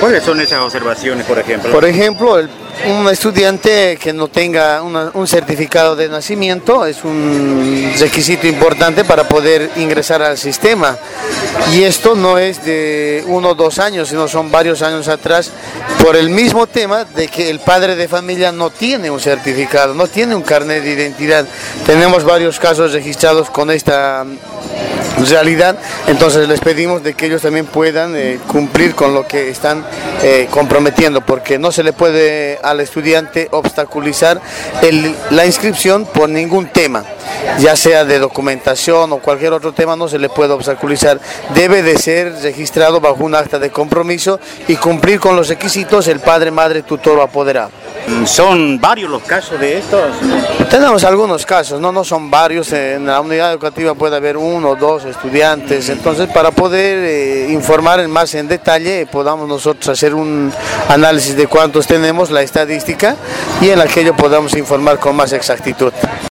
¿Cuáles son esas observaciones, por ejemplo? Por ejemplo, un estudiante que no tenga un certificado de nacimiento es un requisito importante para poder ingresar al sistema. Y esto no es de 1 o 2 años, sino son varios años atrás, por el mismo tema de que el padre de familia no tiene un certificado, no tiene un carnet de identidad. Tenemos varios casos registrados con esta realidad, entonces les pedimos de que ellos también puedan cumplir con lo que están comprometiendo, porque no se le puede al estudiante obstaculizar la inscripción por ningún tema, ya sea de documentación o cualquier otro tema, no se le puede obstaculizar. Debe de ser registrado bajo un acta de compromiso y cumplir con los requisitos el padre, madre, tutor o apoderado. ¿Son varios los casos de estos? Tenemos algunos casos, no son varios. En la unidad educativa puede haber 1 o 2 estudiantes, entonces para poder informar más en detalle podamos nosotros hacer un análisis de cuántos tenemos, la estadística, y en aquello podamos informar con más exactitud.